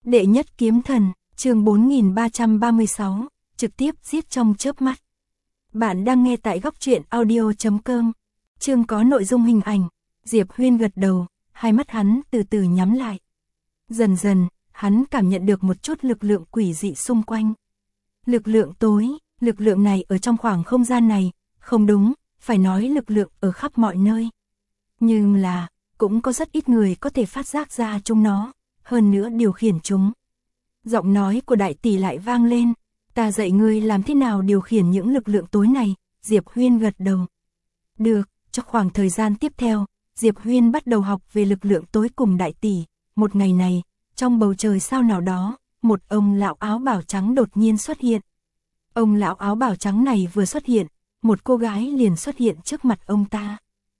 Đệ nhất kiếm thần, chương 4336, trực tiếp giết trong chớp mắt. Bạn đang nghe tại góc truyện audio.com. Chương có nội dung hình ảnh. Diệp Huyên gật đầu, hai mắt hắn từ từ nhắm lại. Dần dần, hắn cảm nhận được một chút lực lượng quỷ dị xung quanh. Lực lượng tối, lực lượng này ở trong khoảng không gian này, không đúng, phải nói lực lượng ở khắp mọi nơi. Nhưng là, cũng có rất ít người có thể phát giác ra chúng nó, hơn nữa điều khiển chúng. Giọng nói của đại tỷ lại vang lên, ta dạy ngươi làm thế nào điều khiển những lực lượng tối này. Diệp Huyên gật đầu. Được, cho khoảng thời gian tiếp theo, Diệp Huyên bắt đầu học về lực lượng tối cùng đại tỷ. Một ngày này, trong bầu trời sao nào đó, một ông lão áo bào trắng đột nhiên xuất hiện. Ông lão áo bào trắng này vừa xuất hiện, một cô gái liền xuất hiện trước mặt ông ta.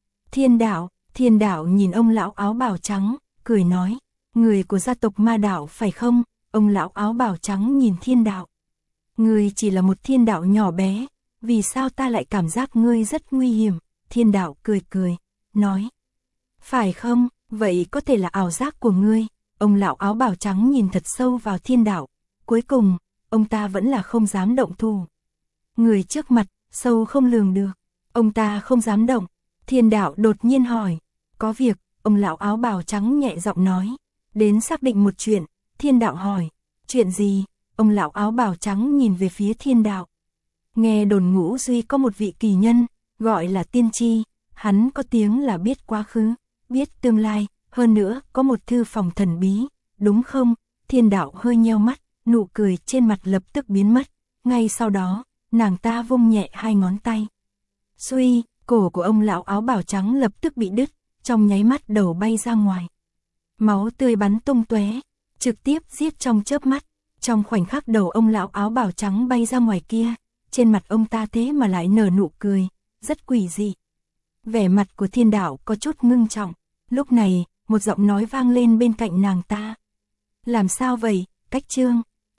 Thiên đạo nhìn ông lão áo bào trắng, cười nói, người của gia tộc Ma đạo phải không? Ông lão áo bào trắng nhìn thiên đạo. Ngươi chỉ là một thiên đạo nhỏ bé, vì sao ta lại cảm giác ngươi rất nguy hiểm? Thiên đạo cười, nói. Phải không, vậy có thể là ảo giác của ngươi. Ông lão áo bào trắng nhìn thật sâu vào thiên đạo. Cuối cùng, ông ta vẫn là không dám động thủ. Người trước mặt, sâu không lường được. Ông ta không dám động. Thiên đạo đột nhiên hỏi. Có việc, ông lão áo bào trắng nhẹ giọng nói. Đến xác định một chuyện, thiên đạo hỏi. Chuyện gì? Ông lão áo bào trắng nhìn về phía thiên đạo. Nghe đồn Ngũ Duy có một vị kỳ nhân, gọi là tiên tri. Hắn có tiếng là biết quá khứ, biết tương lai, hơn nữa có một thư phòng thần bí, đúng không? Thiên đạo hơi nheo mắt, nụ cười trên mặt lập tức biến mất. Ngay sau đó, nàng ta vung nhẹ hai ngón tay. Suy, cổ của ông lão áo bào trắng lập tức bị đứt, trong nháy mắt đầu bay ra ngoài. Máu tươi bắn tung tóe, trực tiếp giết trong chớp mắt. Trong khoảnh khắc đầu ông lão áo bào trắng bay ra ngoài kia, trên mặt ông ta thế mà lại nở nụ cười, rất quỷ dị. Vẻ mặt của thiên đạo có chút ngưng trọng. Lúc này, một giọng nói vang lên bên cạnh nàng ta. Làm sao vậy, Cách Trương?